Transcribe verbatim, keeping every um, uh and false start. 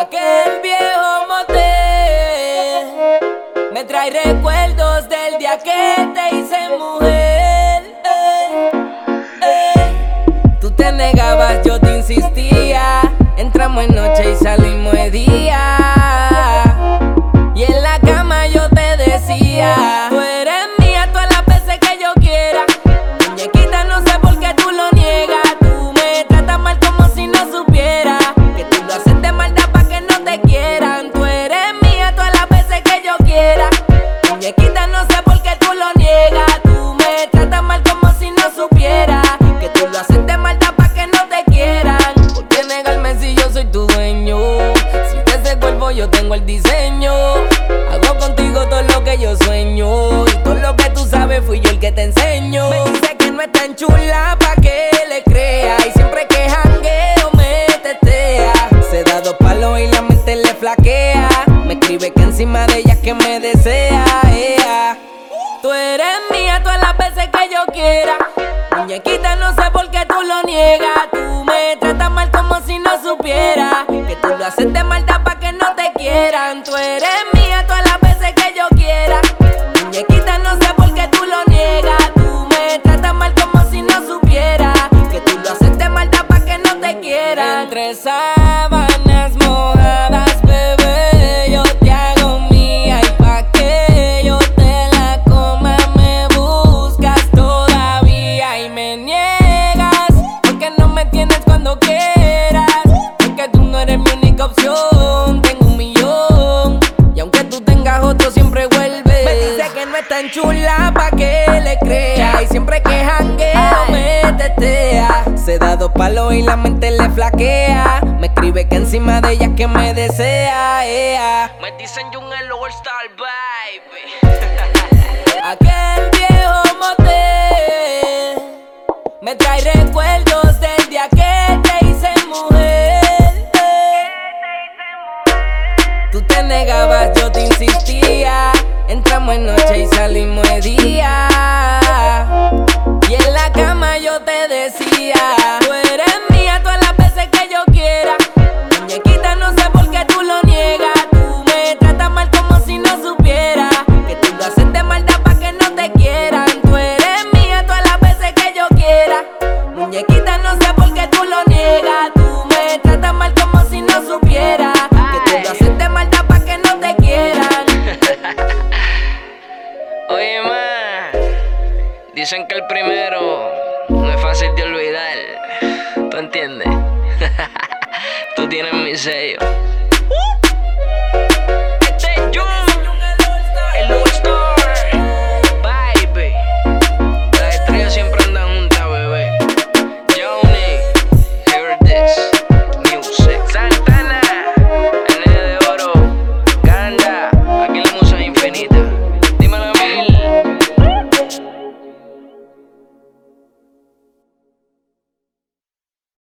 Aquel viejo motel me trae recuerdos del día que te hice mujer. eh, eh. Tú te negabas, yo te insistía. Entramos en noche y salimos de día. Y en la cama yo te decía: tú eres mía todas las veces que yo quiera. Muñequita, no sé por qué tú lo niegas. Tú me tratas mal como si no supiera que tú lo haces de maldad pa' que no te quieran. Tú eres mía todas las veces que yo quiera. Muñequita, no sé por qué tú lo niegas. Tú me tratas mal como si no supiera que tú lo haces de maldad pa' que no te quieran. ¿Por qué negarme si yo soy tu dueño? Si de ese cuerpo yo tengo el diseño. Hago contigo todo lo que yo sueño. Y todo lo que tú sabes fui yo el que te enseño. Me dice que no es tan chula pa' que le crea. Y siempre que jangueo me tetea. Se da dos palos y la mente le flaquea. Me escribe que encima de ella que me desea. ea. Tú eres mía todas las veces que yo quiera. Muñequita, no sé por qué tú lo niegas. Tú me tratas mal como si no supiera que tú lo haces de maldad pa' que no te quieran. Tú eres mía todas las veces que yo quiera. Muñequita, no sé por qué tú lo niegas. Tú me tratas mal como si no supiera que tú lo haces de maldad pa' que no te quieran. Entre sábanas mojadas, bebé, yo te hago mía. Y pa' que yo te la coma me buscas todavía y me niegas, porque no me tienes cuando quieras. Porque tú no eres mi única opción. Tengo un millón y aunque tú tengas otro siempre vuelves. Me dice que no es tan chula pa' que le crea. Y siempre que jangueo me tetea. Se da dos palos y la mente le flaquea. Me escribe que encima de ella que me desea. ea. Me dicen Jungel All Star, baby. Aquel viejo motel me trae recuerdos del día que te hice mujer. eh. Tú te negabas, yo te insistía. Entramos en noche y salimos de día. Y en la cama yo te decía: tú eres mía todas las veces que yo quiera. Muñequita, no sé por qué tú lo niegas. Tú me tratas mal como si no supiera que tú lo haces de maldad pa' que no te quieran. Tú eres mía todas las veces que yo quiera. Muñequita, no sé por qué tú lo niegas. Tú me tratas mal como si no supiera que tú lo haces de maldad pa' que no te quieran. Oye, ma, dicen que el primero no es fácil de olvidar. ¿Tú entiendes? Tú tienes mi sello.